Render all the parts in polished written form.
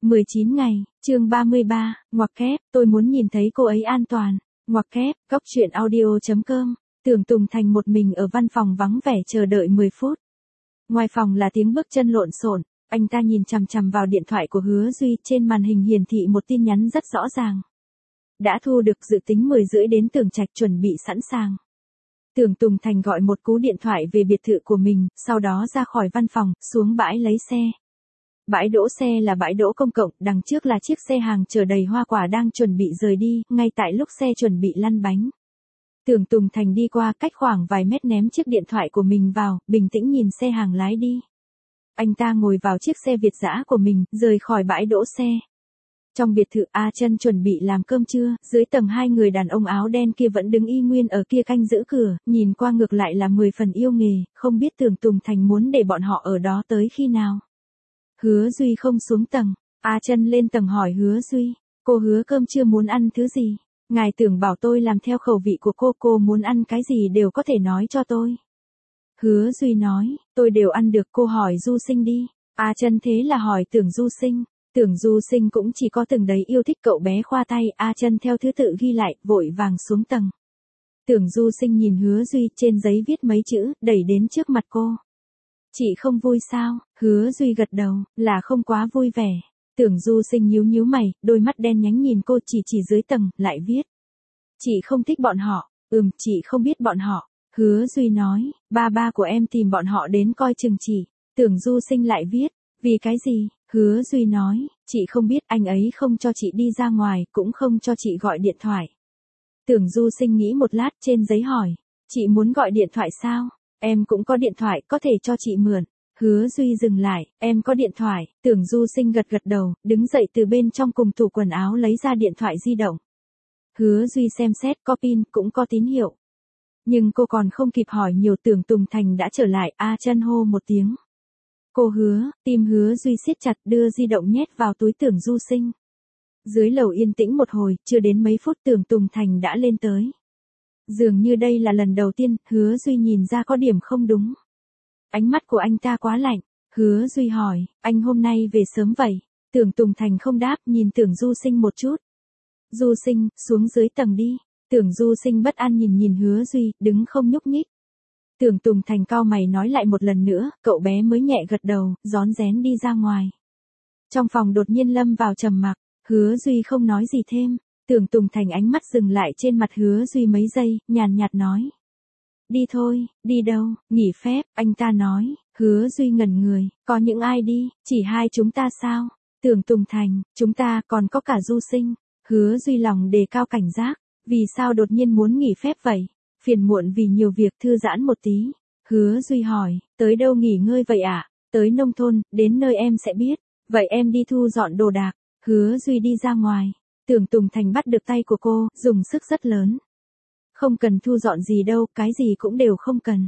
19 ngày, chương 33, ngoặc kép, tôi muốn nhìn thấy cô ấy an toàn. Ngoặc kép, góc truyện audio.com. Tưởng Tùng Thành một mình ở văn phòng vắng vẻ chờ đợi 10 phút. Ngoài phòng là tiếng bước chân lộn xộn, anh ta nhìn chằm chằm vào điện thoại của Hứa Duy, trên màn hình hiển thị một tin nhắn rất rõ ràng. Đã thu được, dự tính 10 rưỡi đến Tưởng Trạch, chuẩn bị sẵn sàng. Tưởng Tùng Thành gọi một cú điện thoại về biệt thự của mình, sau đó ra khỏi văn phòng, xuống bãi lấy xe. Bãi đỗ xe là bãi đỗ công cộng, đằng trước là chiếc xe hàng chở đầy hoa quả đang chuẩn bị rời đi, ngay tại lúc xe chuẩn bị lăn bánh. Tưởng Tùng Thành đi qua, cách khoảng vài mét ném chiếc điện thoại của mình vào, bình tĩnh nhìn xe hàng lái đi. Anh ta ngồi vào chiếc xe Việt dã của mình, rời khỏi bãi đỗ xe. Trong biệt thự, A Chân chuẩn bị làm cơm trưa, dưới tầng hai người đàn ông áo đen kia vẫn đứng y nguyên ở kia canh giữ cửa, nhìn qua ngược lại là 10 phần yêu nghề, không biết Tưởng Tùng Thành muốn để bọn họ ở đó tới khi nào. Hứa Duy không xuống tầng, A Chân lên tầng hỏi Hứa Duy, cô Hứa cơm trưa muốn ăn thứ gì? Ngài Tưởng bảo tôi làm theo khẩu vị của cô muốn ăn cái gì đều có thể nói cho tôi. Hứa Duy nói, tôi đều ăn được, cô hỏi Du Sinh đi. A Chân thế là hỏi Tưởng Du Sinh. Tưởng Du Sinh cũng chỉ có từng đấy yêu thích cậu bé khoa tay, A Chân theo thứ tự ghi lại, vội vàng xuống tầng. Tưởng Du Sinh nhìn Hứa Duy, trên giấy viết mấy chữ, đẩy đến trước mặt cô. Chị không vui sao? Hứa Duy gật đầu, là không quá vui vẻ. Tưởng Du Sinh nhíu nhíu mày, đôi mắt đen nhánh nhìn cô, chỉ dưới tầng, lại viết. Chị không thích bọn họ. Chị không biết bọn họ. Hứa Duy nói, ba của em tìm bọn họ đến coi chừng chị. Tưởng Du Sinh lại viết, vì cái gì? Hứa Duy nói, chị không biết, anh ấy không cho chị đi ra ngoài, cũng không cho chị gọi điện thoại. Tưởng Du Sinh nghĩ một lát, trên giấy hỏi, chị muốn gọi điện thoại sao? Em cũng có điện thoại, có thể cho chị mượn. Hứa Duy dừng lại, em có điện thoại. Tưởng Du Sinh gật đầu, đứng dậy từ bên trong cùng tủ quần áo lấy ra điện thoại di động. Hứa Duy xem xét, có pin, cũng có tín hiệu. Nhưng cô còn không kịp hỏi nhiều, Tưởng Tùng Thành đã trở lại, A Chân hô một tiếng. Cô Hứa, tim Hứa Duy siết chặt, đưa di động nhét vào túi Tưởng Du Sinh. Dưới lầu yên tĩnh một hồi, chưa đến mấy phút Tưởng Tùng Thành đã lên tới. Dường như đây là lần đầu tiên, Hứa Duy nhìn ra có điểm không đúng. Ánh mắt của anh ta quá lạnh. Hứa Duy hỏi, anh hôm nay về sớm vậy? Tưởng Tùng Thành không đáp, nhìn Tưởng Du Sinh một chút. Du Sinh, xuống dưới tầng đi. Tưởng Du Sinh bất an nhìn Hứa Duy, đứng không nhúc nhích. Tưởng Tùng Thành cau mày nói lại một lần nữa, cậu bé mới nhẹ gật đầu, rón rén đi ra ngoài. Trong phòng đột nhiên lâm vào trầm mặc, Hứa Duy không nói gì thêm. Tưởng Tùng Thành ánh mắt dừng lại trên mặt Hứa Duy mấy giây, nhàn nhạt nói. Đi thôi. Đi đâu? Nghỉ phép, anh ta nói. Hứa Duy ngẩn người, có những ai đi, chỉ hai chúng ta sao? Tưởng Tùng Thành, chúng ta, còn có cả Du Sinh. Hứa Duy lòng đề cao cảnh giác, vì sao đột nhiên muốn nghỉ phép vậy? Phiền muộn vì nhiều việc, thư giãn một tí. Hứa Duy hỏi, tới đâu nghỉ ngơi vậy ạ? Tới nông thôn, đến nơi em sẽ biết. Vậy em đi thu dọn đồ đạc. Hứa Duy đi ra ngoài. Tưởng Tùng Thành bắt được tay của cô, dùng sức rất lớn. Không cần thu dọn gì đâu, cái gì cũng đều không cần.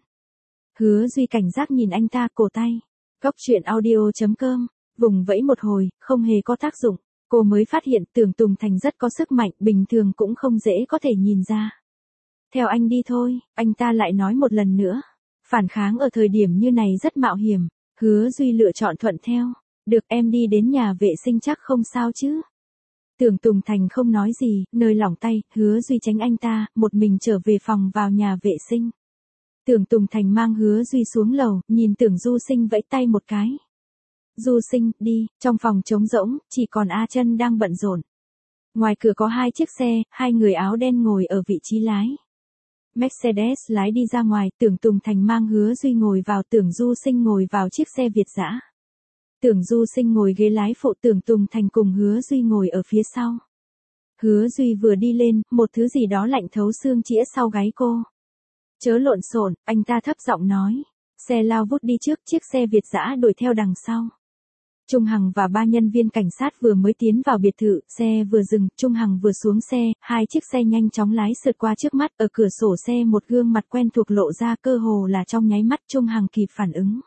Hứa Duy cảnh giác nhìn anh ta, cổ tay. Góc truyện audio.com, vùng vẫy một hồi, không hề có tác dụng. Cô mới phát hiện Tưởng Tùng Thành rất có sức mạnh, bình thường cũng không dễ có thể nhìn ra. Theo anh đi thôi, anh ta lại nói một lần nữa. Phản kháng ở thời điểm như này rất mạo hiểm. Hứa Duy lựa chọn thuận theo. Được, em đi đến nhà vệ sinh chắc không sao chứ? Tưởng Tùng Thành không nói gì, nơi lỏng tay, Hứa Duy tránh anh ta, một mình trở về phòng vào nhà vệ sinh. Tưởng Tùng Thành mang Hứa Duy xuống lầu, nhìn Tưởng Du Sinh vẫy tay một cái. Du Sinh, đi. Trong phòng trống rỗng, chỉ còn A Chân đang bận rộn. Ngoài cửa có hai chiếc xe, hai người áo đen ngồi ở vị trí lái. Mercedes lái đi ra ngoài, Tưởng Tùng Thành mang Hứa Duy ngồi vào, Tưởng Du Sinh ngồi vào chiếc xe Việt dã. Tưởng Du Sinh ngồi ghế lái phụ, Tưởng Tùng Thành cùng Hứa Duy ngồi ở phía sau. Hứa Duy vừa đi lên, một thứ gì đó lạnh thấu xương chĩa sau gáy cô. Chớ lộn xộn, anh ta thấp giọng nói. Xe lao vút đi trước, chiếc xe Việt dã đuổi theo đằng sau. Trung Hằng và ba nhân viên cảnh sát vừa mới tiến vào biệt thự, xe vừa dừng, Trung Hằng vừa xuống xe, hai chiếc xe nhanh chóng lái sượt qua trước mắt, ở cửa sổ xe một gương mặt quen thuộc lộ ra, cơ hồ là trong nháy mắt Trung Hằng kịp phản ứng.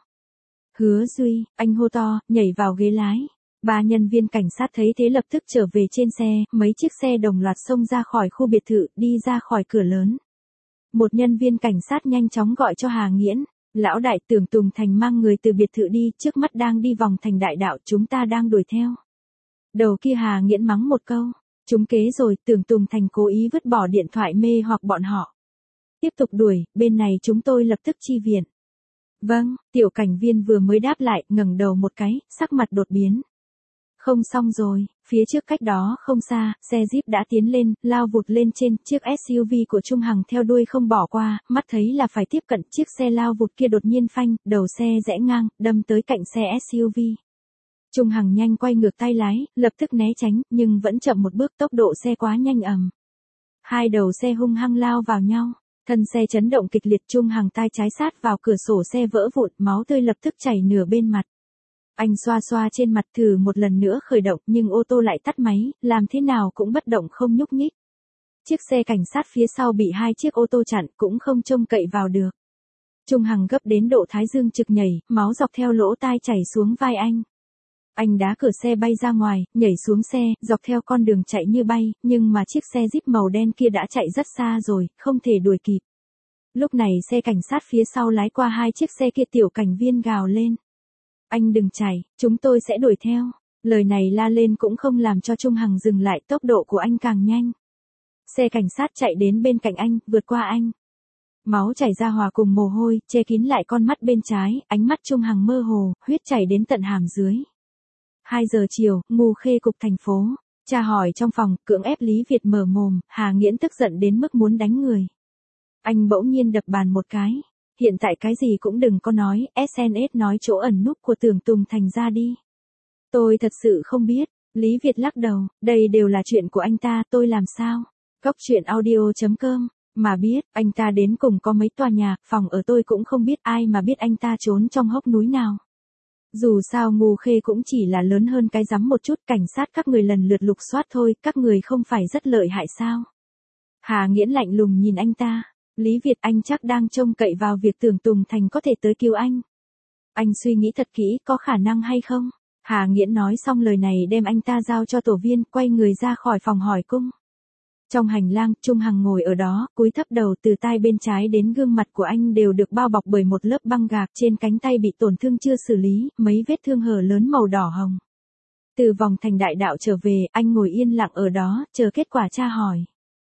Hứa Duy, anh hô to, nhảy vào ghế lái. Ba nhân viên cảnh sát thấy thế lập tức trở về trên xe, mấy chiếc xe đồng loạt xông ra khỏi khu biệt thự, đi ra khỏi cửa lớn. Một nhân viên cảnh sát nhanh chóng gọi cho Hà Nghiễn. Lão đại, Tưởng Tùng Thành mang người từ biệt thự đi, trước mắt đang đi vòng thành đại đạo, chúng ta đang đuổi theo. Đầu kia Hà Nghiễn mắng một câu. Trúng kế rồi, Tưởng Tùng Thành cố ý vứt bỏ điện thoại mê hoặc bọn họ. Tiếp tục đuổi, bên này chúng tôi lập tức chi viện. Vâng, tiểu cảnh viên vừa mới đáp lại, ngẩng đầu một cái, sắc mặt đột biến. Không xong rồi, phía trước cách đó không xa, xe Jeep đã tiến lên, lao vụt lên trên, chiếc SUV của Trung Hằng theo đuôi không bỏ qua, mắt thấy là phải tiếp cận, chiếc xe lao vụt kia đột nhiên phanh, đầu xe rẽ ngang, đâm tới cạnh xe SUV. Trung Hằng nhanh quay ngược tay lái, lập tức né tránh, nhưng vẫn chậm một bước, tốc độ xe quá nhanh ầm. Hai đầu xe hung hăng lao vào nhau, thân xe chấn động kịch liệt, Trung Hằng tai trái sát vào cửa sổ xe vỡ vụn, máu tươi lập tức chảy nửa bên mặt. Anh xoa xoa trên mặt thử một lần nữa khởi động, nhưng ô tô lại tắt máy, làm thế nào cũng bất động không nhúc nhích. Chiếc xe cảnh sát phía sau bị hai chiếc ô tô chặn, cũng không trông cậy vào được. Trung Hằng gấp đến độ thái dương trực nhảy, máu dọc theo lỗ tai chảy xuống vai anh. Anh đá cửa xe bay ra ngoài, nhảy xuống xe, dọc theo con đường chạy như bay, nhưng mà chiếc xe Jeep màu đen kia đã chạy rất xa rồi, không thể đuổi kịp. Lúc này xe cảnh sát phía sau lái qua hai chiếc xe kia, tiểu cảnh viên gào lên. Anh đừng chạy, chúng tôi sẽ đuổi theo. Lời này la lên cũng không làm cho Trung Hằng dừng lại, tốc độ của anh càng nhanh. Xe cảnh sát chạy đến bên cạnh anh, vượt qua anh. Máu chảy ra hòa cùng mồ hôi, che kín lại con mắt bên trái, ánh mắt Trung Hằng mơ hồ, huyết chảy đến tận hàm dưới. 2 giờ chiều, Ngô Khê cục thành phố. Tra hỏi trong phòng, cưỡng ép Lý Việt mở mồm, Hà Nghiễn tức giận đến mức muốn đánh người. Anh bỗng nhiên đập bàn một cái. Hiện tại cái gì cũng đừng có nói, SNS nói chỗ ẩn núp của Tưởng Tùng Thành ra đi. Tôi thật sự không biết. Lý Việt lắc đầu, đây đều là chuyện của anh ta, tôi làm sao? Cóc truyện audio.com, mà biết, anh ta đến cùng có mấy tòa nhà, phòng ở tôi cũng không biết, ai mà biết anh ta trốn trong hốc núi nào. Dù sao Ngô Khê cũng chỉ là lớn hơn cái rắm một chút, cảnh sát các người lần lượt lục soát thôi, các người không phải rất lợi hại sao? Hà Nghiễn lạnh lùng nhìn anh ta. Lý Việt, anh chắc đang trông cậy vào việc Tưởng Tùng Thành có thể tới cứu anh. Anh suy nghĩ thật kỹ, có khả năng hay không? Hà Nghiễn nói xong lời này đem anh ta giao cho tổ viên, quay người ra khỏi phòng hỏi cung. Trong hành lang, Trung Hằng ngồi ở đó, cúi thấp đầu, từ tai bên trái đến gương mặt của anh đều được bao bọc bởi một lớp băng gạc, trên cánh tay bị tổn thương chưa xử lý, mấy vết thương hở lớn màu đỏ hồng. Từ vòng thành đại đạo trở về, anh ngồi yên lặng ở đó, chờ kết quả tra hỏi.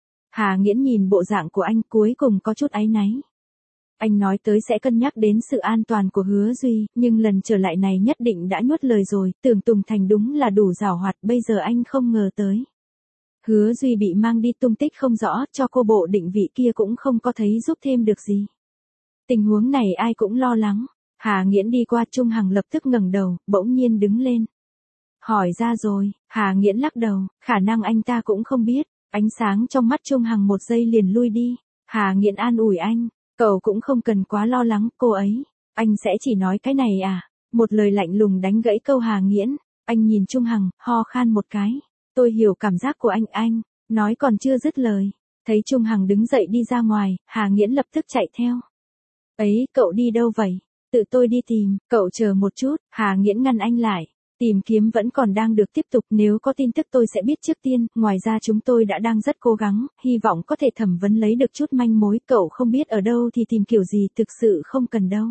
Hà Nghiễn nhìn bộ dạng của anh, cuối cùng có chút áy náy. Anh nói tới sẽ cân nhắc đến sự an toàn của Hứa Duy, nhưng lần trở lại này nhất định đã nuốt lời rồi, Tưởng Tùng Thành đúng là đủ giảo hoạt, bây giờ anh không ngờ tới. Hứa Duy bị mang đi tung tích không rõ, cho cô bộ định vị kia cũng không có thấy giúp thêm được gì. Tình huống này ai cũng lo lắng. Hà Nghiễn đi qua, Trung Hằng lập tức ngẩng đầu, bỗng nhiên đứng lên. Hỏi ra rồi, Hà Nghiễn lắc đầu, khả năng anh ta cũng không biết. Ánh sáng trong mắt Trung Hằng một giây liền lui đi. Hà Nghiễn an ủi anh, cậu cũng không cần quá lo lắng, cô ấy. Anh sẽ chỉ nói cái này à? Một lời lạnh lùng đánh gãy câu Hà Nghiễn. Anh nhìn Trung Hằng, ho khan một cái. Tôi hiểu cảm giác của anh, nói còn chưa dứt lời. Thấy Trung Hằng đứng dậy đi ra ngoài, Hà Nghiễn lập tức chạy theo. Ấy, cậu đi đâu vậy? Tự tôi đi tìm, cậu chờ một chút, Hà Nghiễn ngăn anh lại. Tìm kiếm vẫn còn đang được tiếp tục, nếu có tin tức tôi sẽ biết trước tiên, ngoài ra chúng tôi đã đang rất cố gắng, hy vọng có thể thẩm vấn lấy được chút manh mối, cậu không biết ở đâu thì tìm kiểu gì, thực sự không cần đâu.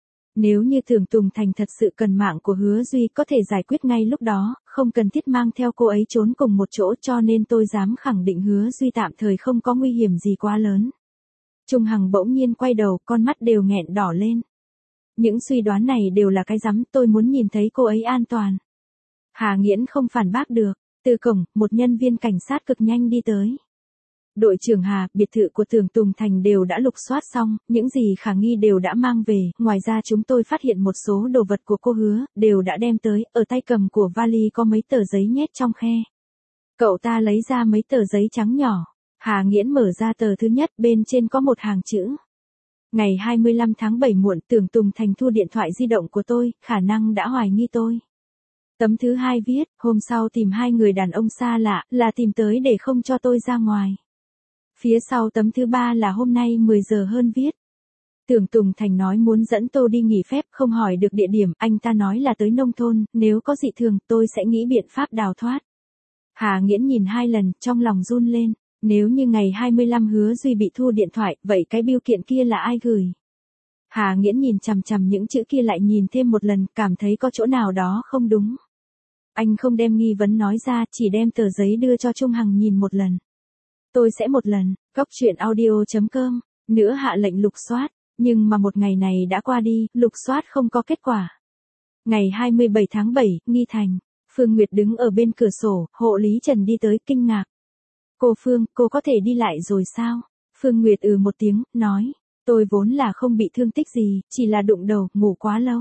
Nếu như Tưởng Tùng Thành thật sự cần mạng của Hứa Duy có thể giải quyết ngay lúc đó, không cần thiết mang theo cô ấy trốn cùng một chỗ, cho nên tôi dám khẳng định Hứa Duy tạm thời không có nguy hiểm gì quá lớn. Trung Hằng bỗng nhiên quay đầu, con mắt đều nghẹn đỏ lên. Những suy đoán này đều là cái rắm, tôi muốn nhìn thấy cô ấy an toàn. Hà Nghiễn không phản bác được. Từ cổng, một nhân viên cảnh sát cực nhanh đi tới. Đội trưởng Hà, biệt thự của Tưởng Tùng Thành đều đã lục soát xong, những gì khả nghi đều đã mang về, ngoài ra chúng tôi phát hiện một số đồ vật của cô Hứa, đều đã đem tới, ở tay cầm của vali có mấy tờ giấy nhét trong khe. Cậu ta lấy ra mấy tờ giấy trắng nhỏ. Hà Nghiễn mở ra tờ thứ nhất, bên trên có một hàng chữ. Ngày 25 tháng 7 muộn, Tưởng Tùng Thành thu điện thoại di động của tôi, khả năng đã hoài nghi tôi. Tấm thứ hai viết, hôm sau tìm 2 người đàn ông xa lạ, là tìm tới để không cho tôi ra ngoài. Phía sau tấm thứ 3 là hôm nay 10 giờ hơn viết. Tưởng Tùng Thành nói muốn dẫn tôi đi nghỉ phép, không hỏi được địa điểm, anh ta nói là tới nông thôn, nếu có dị thường, tôi sẽ nghĩ biện pháp đào thoát. Hà Nghiễn nhìn 2 lần, trong lòng run lên. Nếu như ngày 25 Hứa Duy bị thu điện thoại, vậy cái bưu kiện kia là ai gửi? Hà Nghiễn nhìn chằm chằm những chữ kia lại nhìn thêm một lần, cảm thấy có chỗ nào đó không đúng. Anh không đem nghi vấn nói ra, chỉ đem tờ giấy đưa cho Trung Hằng nhìn một lần. Tôi sẽ một lần, Cóc truyện audio.com, nữa hạ lệnh lục soát, nhưng mà một ngày này đã qua đi, lục soát không có kết quả. Ngày 27 tháng 7, Nghi Thành, Phương Nguyệt đứng ở bên cửa sổ, hộ lý Trần đi tới kinh ngạc. Cô Phương, cô có thể đi lại rồi sao? Phương Nguyệt một tiếng, nói, tôi vốn là không bị thương tích gì, chỉ là đụng đầu, ngủ quá lâu.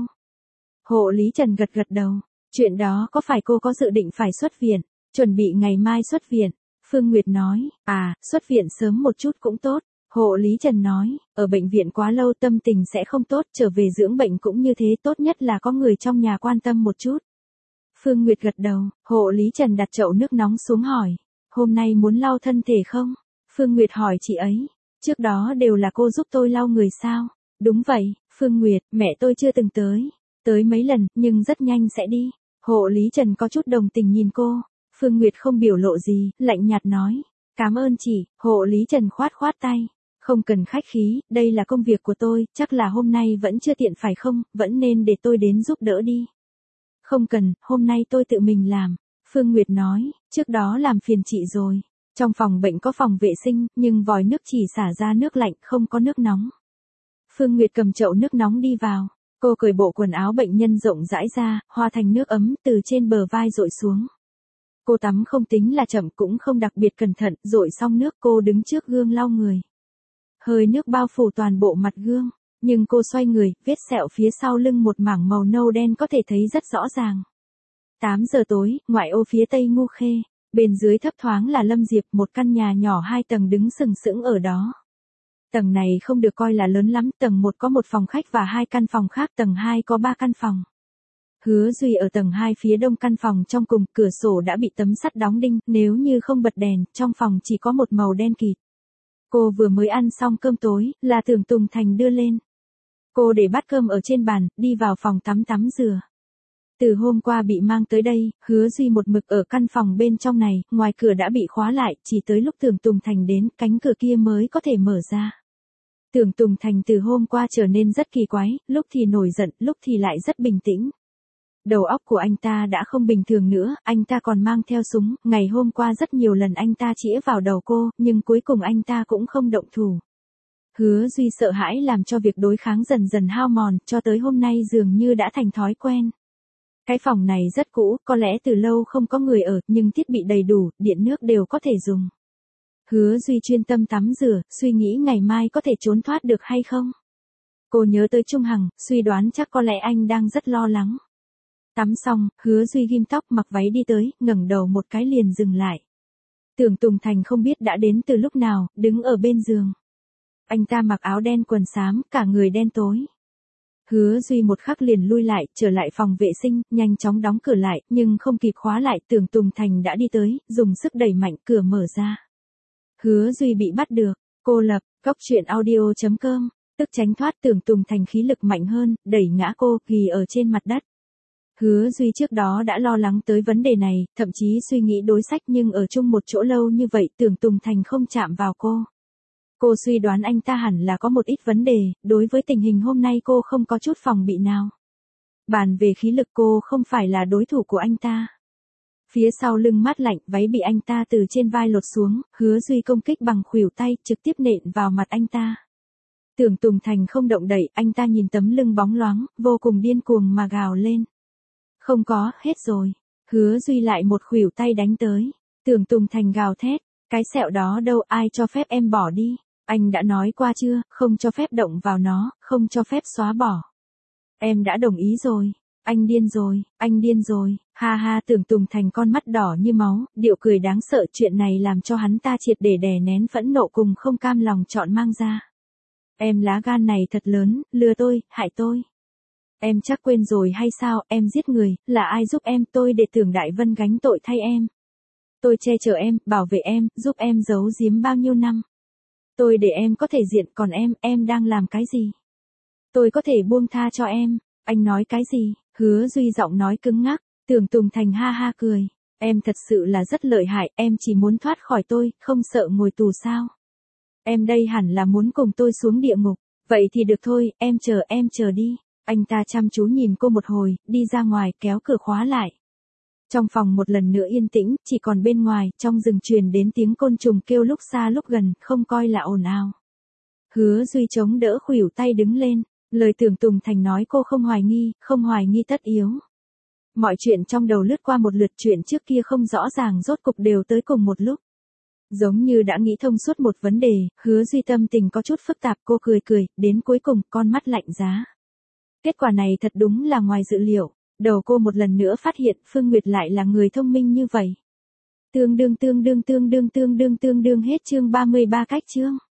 Hộ lý Trần gật gật đầu, chuyện đó có phải cô có dự định phải xuất viện, chuẩn bị ngày mai xuất viện? Phương Nguyệt nói, xuất viện sớm một chút cũng tốt. Hộ lý Trần nói, ở bệnh viện quá lâu tâm tình sẽ không tốt, trở về dưỡng bệnh cũng như thế, tốt nhất là có người trong nhà quan tâm một chút. Phương Nguyệt gật đầu, hộ lý Trần đặt chậu nước nóng xuống hỏi, hôm nay muốn lau thân thể không? Phương Nguyệt hỏi chị ấy, trước đó đều là cô giúp tôi lau người sao? Đúng vậy, Phương Nguyệt, mẹ tôi chưa từng tới mấy lần, nhưng rất nhanh sẽ đi. Hộ lý Trần có chút đồng tình nhìn cô, Phương Nguyệt không biểu lộ gì, lạnh nhạt nói, cảm ơn chị. Hộ lý Trần khoát khoát tay, không cần khách khí, đây là công việc của tôi, chắc là hôm nay vẫn chưa tiện phải không, vẫn nên để tôi đến giúp đỡ đi. Không cần, hôm nay tôi tự mình làm. Phương Nguyệt nói, trước đó làm phiền chị rồi. Trong phòng bệnh có phòng vệ sinh, nhưng vòi nước chỉ xả ra nước lạnh, không có nước nóng. Phương Nguyệt cầm chậu nước nóng đi vào. Cô cởi bộ quần áo bệnh nhân rộng rãi ra, hòa thành nước ấm từ trên bờ vai dội xuống. Cô tắm không tính là chậm cũng không đặc biệt cẩn thận, dội xong nước cô đứng trước gương lau người. Hơi nước bao phủ toàn bộ mặt gương, nhưng cô xoay người, vết sẹo phía sau lưng một mảng màu nâu đen có thể thấy rất rõ ràng. 8 giờ tối, ngoại ô phía tây Ngô Khê, bên dưới thấp thoáng là Lâm Diệp, một căn nhà nhỏ 2 tầng đứng sừng sững ở đó. Tầng này không được coi là lớn lắm, tầng 1 có một phòng khách và 2 căn phòng khác, tầng 2 có 3 căn phòng. Hứa Duy ở tầng 2 phía đông căn phòng trong cùng, cửa sổ đã bị tấm sắt đóng đinh, nếu như không bật đèn, trong phòng chỉ có một màu đen kịt. Cô vừa mới ăn xong cơm tối, là Tưởng Tùng Thành đưa lên. Cô để bát cơm ở trên bàn, đi vào phòng tắm rửa. Từ hôm qua bị mang tới đây, Hứa Duy một mực ở căn phòng bên trong này, ngoài cửa đã bị khóa lại, chỉ tới lúc Tưởng Tùng Thành đến, cánh cửa kia mới có thể mở ra. Tưởng Tùng Thành từ hôm qua trở nên rất kỳ quái, lúc thì nổi giận, lúc thì lại rất bình tĩnh. Đầu óc của anh ta đã không bình thường nữa, anh ta còn mang theo súng, ngày hôm qua rất nhiều lần anh ta chĩa vào đầu cô, nhưng cuối cùng anh ta cũng không động thủ. Hứa Duy sợ hãi làm cho việc đối kháng dần dần hao mòn, cho tới hôm nay dường như đã thành thói quen. Cái phòng này rất cũ, có lẽ từ lâu không có người ở, nhưng thiết bị đầy đủ, điện nước đều có thể dùng. Hứa Duy chuyên tâm tắm rửa, suy nghĩ ngày mai có thể trốn thoát được hay không. Cô nhớ tới Trung Hằng, suy đoán chắc có lẽ anh đang rất lo lắng. Tắm xong, Hứa Duy ghim tóc mặc váy đi tới, ngẩng đầu một cái liền dừng lại. Tưởng Tùng Thành không biết đã đến từ lúc nào, đứng ở bên giường. Anh ta mặc áo đen quần xám, cả người đen tối. Hứa Duy một khắc liền lui lại, trở lại phòng vệ sinh, nhanh chóng đóng cửa lại, nhưng không kịp khóa lại, Tưởng Tùng Thành đã đi tới, dùng sức đẩy mạnh, cửa mở ra. Hứa Duy bị bắt được, cô lập, Cóc truyện audio.com, tức tránh thoát. Tưởng Tùng Thành khí lực mạnh hơn, đẩy ngã cô, ghì ở trên mặt đất. Hứa Duy trước đó đã lo lắng tới vấn đề này, thậm chí suy nghĩ đối sách, nhưng ở chung một chỗ lâu như vậy, Tưởng Tùng Thành không chạm vào cô. Cô suy đoán anh ta hẳn là có một ít vấn đề, đối với tình hình hôm nay cô không có chút phòng bị nào. Bàn về khí lực cô không phải là đối thủ của anh ta. Phía sau lưng mát lạnh, váy bị anh ta từ trên vai lột xuống, Hứa Duy công kích bằng khuỷu tay, trực tiếp nện vào mặt anh ta. Tưởng Tùng Thành không động đậy, anh ta nhìn tấm lưng bóng loáng, vô cùng điên cuồng mà gào lên. Không có, hết rồi. Hứa Duy lại một khuỷu tay đánh tới. Tưởng Tùng Thành gào thét, cái sẹo đó đâu, ai cho phép em bỏ đi? Anh đã nói qua chưa, không cho phép động vào nó, không cho phép xóa bỏ. Em đã đồng ý rồi. Anh điên rồi, ha ha. Tưởng Tùng Thành con mắt đỏ như máu, điệu cười đáng sợ, chuyện này làm cho hắn ta triệt để đè nén phẫn nộ cùng không cam lòng chọn mang ra. Em lá gan này thật lớn, lừa tôi, hại tôi. Em chắc quên rồi hay sao, em giết người, là ai giúp em, tôi để Tưởng Đại Vân gánh tội thay em. Tôi che chở em, bảo vệ em, giúp em giấu giếm bao nhiêu năm. Tôi để em có thể diện, còn em đang làm cái gì? Tôi có thể buông tha cho em. Anh nói cái gì? Hứa Duy giọng nói cứng ngắc. Tưởng Tùng Thành ha ha cười. Em thật sự là rất lợi hại, em chỉ muốn thoát khỏi tôi, không sợ ngồi tù sao? Em đây hẳn là muốn cùng tôi xuống địa ngục. Vậy thì được thôi, em chờ đi. Anh ta chăm chú nhìn cô một hồi, đi ra ngoài, kéo cửa khóa lại. Trong phòng một lần nữa yên tĩnh, chỉ còn bên ngoài, trong rừng truyền đến tiếng côn trùng kêu lúc xa lúc gần, không coi là ồn ào. Hứa Duy chống đỡ khuỷu tay đứng lên, lời Tưởng Tùng Thành nói cô không hoài nghi tất yếu. Mọi chuyện trong đầu lướt qua một lượt, chuyện trước kia không rõ ràng rốt cục đều tới cùng một lúc. Giống như đã nghĩ thông suốt một vấn đề, Hứa Duy tâm tình có chút phức tạp, cô cười, đến cuối cùng con mắt lạnh giá. Kết quả này thật đúng là ngoài dự liệu, đầu cô một lần nữa phát hiện Phương Nguyệt lại là người thông minh như vậy. Tương đương hết chương 33 cách chương.